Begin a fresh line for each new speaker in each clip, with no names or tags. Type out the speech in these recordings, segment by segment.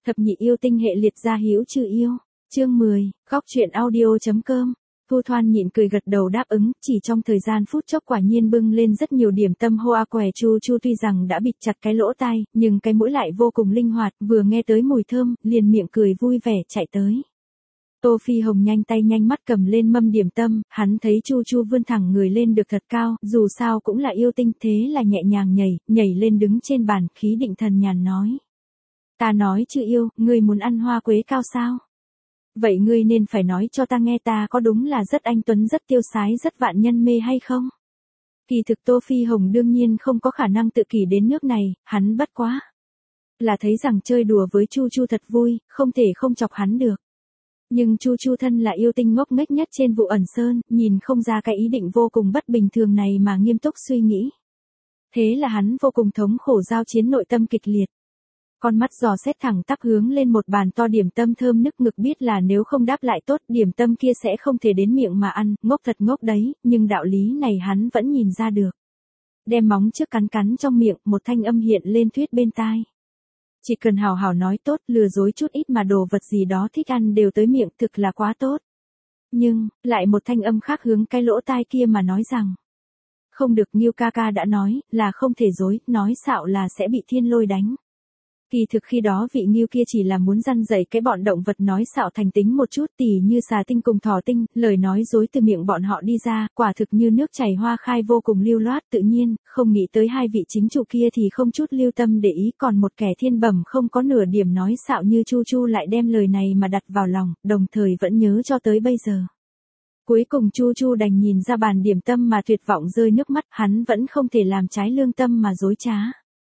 Thập nhị yêu tinh hệ liệt gia hữu trừ yêu. Chương 10, góc truyện audio.com. Thu Thoan nhịn cười gật đầu đáp ứng, chỉ trong thời gian phút chốc quả nhiên bưng lên rất nhiều điểm tâm hoa què Chu Chu tuy rằng đã bịt chặt cái lỗ tai, nhưng cái mũi lại vô cùng linh hoạt, vừa nghe tới mùi thơm, liền miệng cười vui vẻ chạy tới. Tô Phi Hồng nhanh tay nhanh mắt cầm lên mâm điểm tâm, hắn thấy Chu Chu vươn thẳng người lên được thật cao, dù sao cũng là yêu tinh thế là nhẹ nhàng nhảy lên đứng trên bàn, khí định thần nhàn nói. Ta nói chứ yêu, ngươi muốn ăn hoa quế cao sao? Vậy ngươi nên phải nói cho ta nghe ta có đúng là rất anh tuấn rất tiêu sái rất vạn nhân mê hay không? Kỳ thực Tô Phi Hồng đương nhiên không có khả năng tự kỷ đến nước này, hắn bất quá là thấy rằng chơi đùa với Chu Chu thật vui, không thể không chọc hắn được. Nhưng Chu Chu thân là yêu tinh ngốc nghếch nhất trên vụ ẩn sơn, nhìn không ra cái ý định vô cùng bất bình thường này mà nghiêm túc suy nghĩ. Thế là hắn vô cùng thống khổ giao chiến nội tâm kịch liệt. Con mắt dò xét thẳng tắp hướng lên một bàn to điểm tâm thơm nức ngực biết là nếu không đáp lại tốt điểm tâm kia sẽ không thể đến miệng mà ăn, ngốc thật ngốc đấy, nhưng đạo lý này hắn vẫn nhìn ra được. Đem móng trước cắn trong miệng, một thanh âm hiện lên thuyết bên tai. Chỉ cần hào hào nói tốt, lừa dối chút ít mà đồ vật gì đó thích ăn đều tới miệng thực là quá tốt. Nhưng, lại một thanh âm khác hướng cái lỗ tai kia mà nói rằng. Không được, Nghiêu ca ca đã nói, là không thể dối, nói xạo là sẽ bị thiên lôi đánh. Kỳ thực khi đó vị Nghiêu kia chỉ là muốn răn dạy cái bọn động vật nói xạo thành tính một chút tỉ như xà tinh cùng thỏ tinh, lời nói dối từ miệng bọn họ đi ra, quả thực như nước chảy hoa khai vô cùng lưu loát tự nhiên, không nghĩ tới hai vị chính chủ kia thì không chút lưu tâm để ý còn một kẻ thiên bẩm không có nửa điểm nói xạo như Chu Chu lại đem lời này mà đặt vào lòng, đồng thời vẫn nhớ cho tới bây giờ. Cuối cùng Chu Chu đành nhìn ra bàn điểm tâm mà tuyệt vọng rơi nước mắt, hắn vẫn không thể làm trái lương tâm mà dối trá.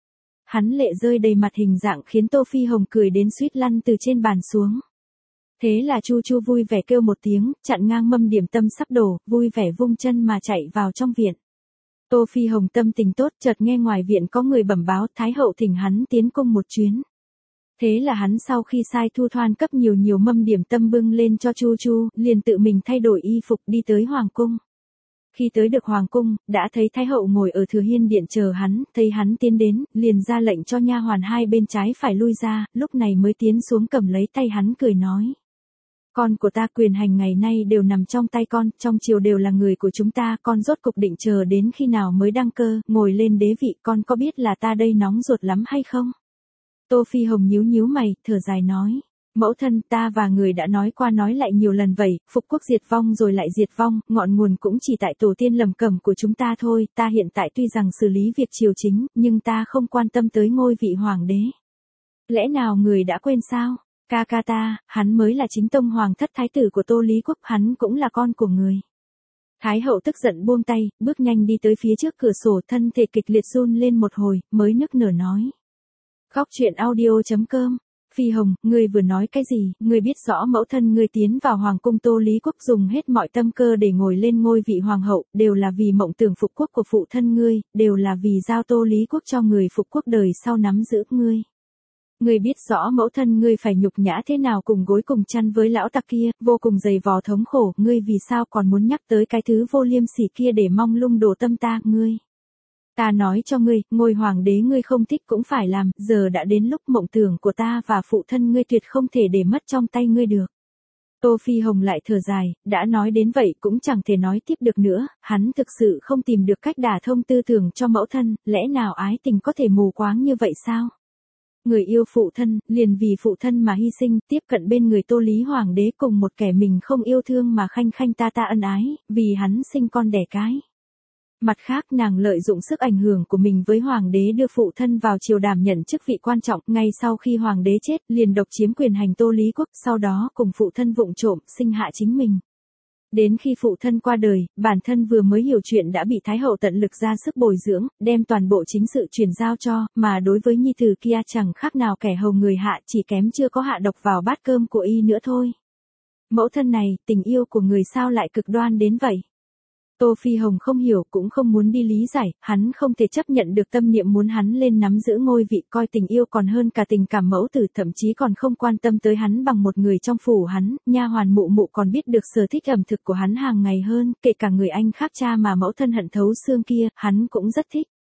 Hắn lệ rơi đầy mặt hình dạng khiến Tô Phi Hồng cười đến suýt lăn từ trên bàn xuống. Thế là Chu Chu vui vẻ kêu một tiếng, chặn ngang mâm điểm tâm sắp đổ, vui vẻ vung chân mà chạy vào trong viện. Tô Phi Hồng tâm tình tốt chợt nghe ngoài viện có người bẩm báo Thái hậu thỉnh hắn tiến cung một chuyến. Thế là hắn sau khi sai Thu Thoan cấp nhiều mâm điểm tâm bưng lên cho Chu Chu, liền tự mình thay đổi y phục đi tới Hoàng cung. Khi tới được Hoàng cung, đã thấy Thái hậu ngồi ở Thừa Hiên điện chờ hắn, thấy hắn tiến đến, liền ra lệnh cho nha hoàn hai bên trái phải lui ra, lúc này mới tiến xuống cầm lấy tay hắn cười nói. Con của ta quyền hành ngày nay đều nằm trong tay con, trong triều đều là người của chúng ta, con rốt cục định chờ đến khi nào mới đăng cơ, ngồi lên đế vị, con có biết là ta đây nóng ruột lắm hay không? Tô Phi Hồng nhíu mày, thở dài nói. Mẫu thân ta và người đã nói qua nói lại nhiều lần vậy, phục quốc diệt vong rồi lại diệt vong, ngọn nguồn cũng chỉ tại tổ tiên lầm cẩm của chúng ta thôi, ta hiện tại tuy rằng xử lý việc triều chính, nhưng ta không quan tâm tới ngôi vị hoàng đế. Lẽ nào người đã quên sao? Ca ca ta, hắn mới là chính tông hoàng thất thái tử của Tô Lý Quốc, hắn cũng là con của người. Thái hậu tức giận buông tay, bước nhanh đi tới phía trước cửa sổ thân thể kịch liệt run lên một hồi, mới nức nở nói. Góc truyện audio.com. Phi Hồng, ngươi vừa nói cái gì, ngươi biết rõ mẫu thân ngươi tiến vào hoàng cung Tô Lý Quốc dùng hết mọi tâm cơ để ngồi lên ngôi vị hoàng hậu, đều là vì mộng tưởng phục quốc của phụ thân ngươi, đều là vì giao Tô Lý Quốc cho người phục quốc đời sau nắm giữ ngươi. Ngươi biết rõ mẫu thân ngươi phải nhục nhã thế nào cùng gối cùng chăn với lão tặc kia, vô cùng dày vò thống khổ, ngươi vì sao còn muốn nhắc tới cái thứ vô liêm sỉ kia để mong lung đổ tâm ta, ngươi. Ta nói cho ngươi, ngôi hoàng đế ngươi không thích cũng phải làm, giờ đã đến lúc mộng tưởng của ta và phụ thân ngươi tuyệt không thể để mất trong tay ngươi được. Tô Phi Hồng lại thở dài, đã nói đến vậy cũng chẳng thể nói tiếp được nữa, hắn thực sự không tìm được cách đả thông tư tưởng cho mẫu thân, lẽ nào ái tình có thể mù quáng như vậy sao? Người yêu phụ thân, liền vì phụ thân mà hy sinh, tiếp cận bên người Tô Lý Hoàng đế cùng một kẻ mình không yêu thương mà khanh khanh ta ân ái, vì hắn sinh con đẻ cái. Mặt khác nàng lợi dụng sức ảnh hưởng của mình với hoàng đế đưa phụ thân vào triều đảm nhận chức vị quan trọng, ngay sau khi hoàng đế chết, liền độc chiếm quyền hành Tô Lý Quốc, sau đó cùng phụ thân vụng trộm, sinh hạ chính mình. Đến khi phụ thân qua đời, bản thân vừa mới hiểu chuyện đã bị Thái hậu tận lực ra sức bồi dưỡng, đem toàn bộ chính sự truyền giao cho, mà đối với nhi tử kia chẳng khác nào kẻ hầu người hạ, chỉ kém chưa có hạ độc vào bát cơm của y nữa thôi. Mẫu thân này, tình yêu của người sao lại cực đoan đến vậy? Tô Phi Hồng không hiểu cũng không muốn đi lý giải, hắn không thể chấp nhận được tâm niệm muốn hắn lên nắm giữ ngôi vị, coi tình yêu còn hơn cả tình cảm mẫu tử, thậm chí còn không quan tâm tới hắn bằng một người trong phủ hắn, nha hoàn mụ mụ còn biết được sở thích ẩm thực của hắn hàng ngày hơn, kể cả người anh khác cha mà mẫu thân hận thấu xương kia, hắn cũng rất thích.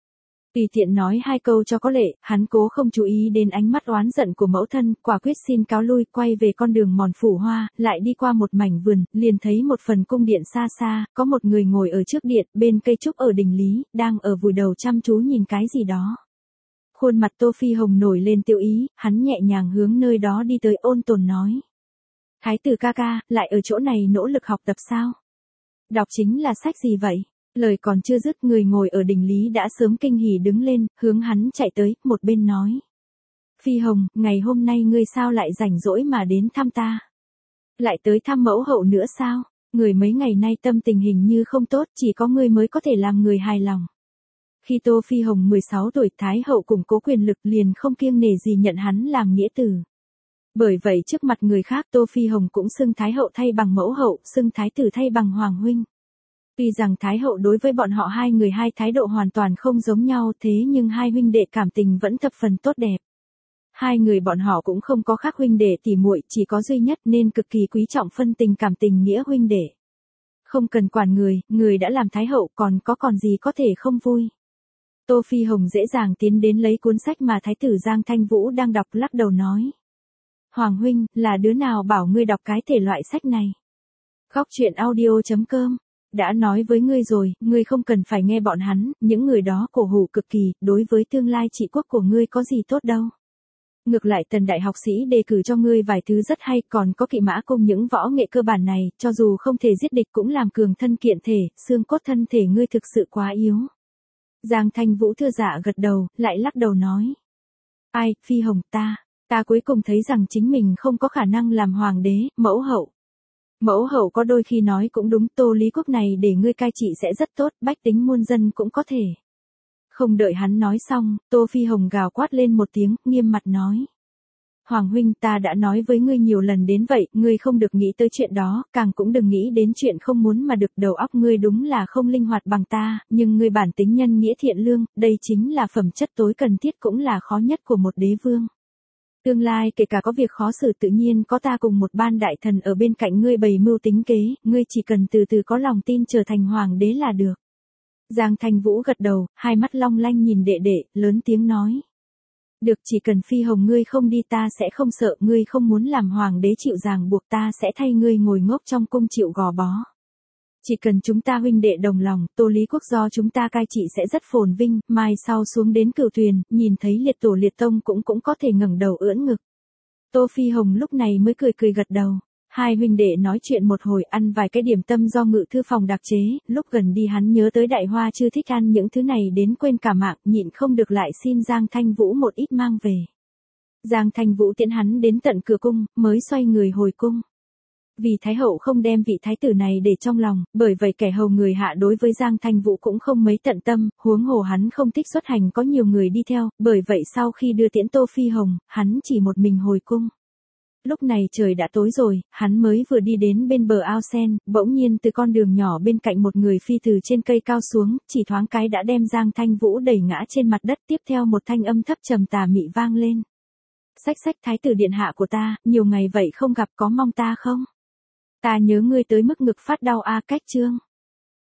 Tùy tiện nói hai câu cho có lệ, hắn cố không chú ý đến ánh mắt oán giận của mẫu thân, quả quyết xin cáo lui, quay về con đường mòn phủ hoa, lại đi qua một mảnh vườn, liền thấy một phần cung điện xa xa, có một người ngồi ở trước điện, bên cây trúc ở đỉnh lý, đang ở vùi đầu chăm chú nhìn cái gì đó. Khuôn mặt Tô Phi Hồng nổi lên tiêu ý, hắn nhẹ nhàng hướng nơi đó đi tới, ôn tồn nói. Thái tử ca ca, lại ở chỗ này nỗ lực học tập sao? Đọc chính là sách gì vậy? Lời còn chưa dứt, người ngồi ở đỉnh lý đã sớm kinh hỉ đứng lên, hướng hắn chạy tới, một bên nói. Phi Hồng, ngày hôm nay ngươi sao lại rảnh rỗi mà đến thăm ta? Lại tới thăm mẫu hậu nữa sao? Người mấy ngày nay tâm tình hình như không tốt, chỉ có ngươi mới có thể làm người hài lòng. Khi Tô Phi Hồng 16 tuổi, Thái hậu củng cố quyền lực liền không kiêng nể gì nhận hắn làm nghĩa tử. Bởi vậy trước mặt người khác Tô Phi Hồng cũng xưng Thái hậu thay bằng mẫu hậu, xưng Thái tử thay bằng hoàng huynh. Tuy rằng Thái hậu đối với bọn họ hai người hai thái độ hoàn toàn không giống nhau, thế nhưng hai huynh đệ cảm tình vẫn thập phần tốt đẹp. Hai người bọn họ cũng không có khác huynh đệ tỉ muội, chỉ có duy nhất nên cực kỳ quý trọng phân tình cảm tình nghĩa huynh đệ. Không cần quản người đã làm Thái hậu còn gì có thể không vui. Tô Phi Hồng dễ dàng tiến đến lấy cuốn sách mà Thái tử Giang Thanh Vũ đang đọc, lắc đầu nói. Hoàng huynh, là đứa nào bảo ngươi đọc cái thể loại sách này? Góc truyện audio.com đã nói với ngươi rồi, ngươi không cần phải nghe bọn hắn, những người đó cổ hủ cực kỳ, đối với tương lai trị quốc của ngươi có gì tốt đâu. Ngược lại Tần đại học sĩ đề cử cho ngươi vài thứ rất hay, còn có Kỵ Mã Cung, những võ nghệ cơ bản này, cho dù không thể giết địch cũng làm cường thân kiện thể, xương cốt thân thể ngươi thực sự quá yếu. Giang Thanh Vũ thưa dạ gật đầu, lại lắc đầu nói. Ai, Phi Hồng, ta cuối cùng thấy rằng chính mình không có khả năng làm hoàng đế, mẫu hậu. Mẫu hậu có đôi khi nói cũng đúng, Tô Lý Quốc này để ngươi cai trị sẽ rất tốt, bách tính muôn dân cũng có thể. Không đợi hắn nói xong, Tô Phi Hồng gào quát lên một tiếng, nghiêm mặt nói. Hoàng huynh, ta đã nói với ngươi nhiều lần đến vậy, ngươi không được nghĩ tới chuyện đó, càng cũng đừng nghĩ đến chuyện không muốn mà được, đầu óc ngươi đúng là không linh hoạt bằng ta, nhưng ngươi bản tính nhân nghĩa thiện lương, đây chính là phẩm chất tối cần thiết cũng là khó nhất của một đế vương. Tương lai kể cả có việc khó xử tự nhiên có ta cùng một ban đại thần ở bên cạnh ngươi bày mưu tính kế, ngươi chỉ cần từ từ có lòng tin trở thành hoàng đế là được. Giang Thanh Vũ gật đầu, hai mắt long lanh nhìn đệ đệ, lớn tiếng nói. Được, chỉ cần Phi Hồng ngươi không đi ta sẽ không sợ, ngươi không muốn làm hoàng đế chịu ràng buộc ta sẽ thay ngươi ngồi ngốc trong cung chịu gò bó. Chỉ cần chúng ta huynh đệ đồng lòng, Tô Lý Quốc do chúng ta cai trị sẽ rất phồn vinh, mai sau xuống đến Cửu Tuyền, nhìn thấy liệt tổ liệt tông cũng có thể ngẩng đầu ưỡn ngực. Tô Phi Hồng lúc này mới cười gật đầu. Hai huynh đệ nói chuyện một hồi, ăn vài cái điểm tâm do ngự thư phòng đặc chế, lúc gần đi hắn nhớ tới Đại Hoa chưa thích ăn những thứ này đến quên cả mạng, nhịn không được lại xin Giang Thanh Vũ một ít mang về. Giang Thanh Vũ tiễn hắn đến tận cửa cung, mới xoay người hồi cung. Vì Thái hậu không đem vị thái tử này để trong lòng, bởi vậy kẻ hầu người hạ đối với Giang Thanh Vũ cũng không mấy tận tâm, huống hồ hắn không thích xuất hành có nhiều người đi theo, bởi vậy sau khi đưa tiễn Tô Phi Hồng, hắn chỉ một mình hồi cung. Lúc này trời đã tối rồi, hắn mới vừa đi đến bên bờ ao sen, bỗng nhiên từ con đường nhỏ bên cạnh một người phi từ trên cây cao xuống, chỉ thoáng cái đã đem Giang Thanh Vũ đẩy ngã trên mặt đất, tiếp theo một thanh âm thấp trầm tà mị vang lên. Xách thái tử điện hạ của ta, nhiều ngày vậy không gặp có mong ta không? Ta nhớ ngươi tới mức ngực phát đau a. Cách chương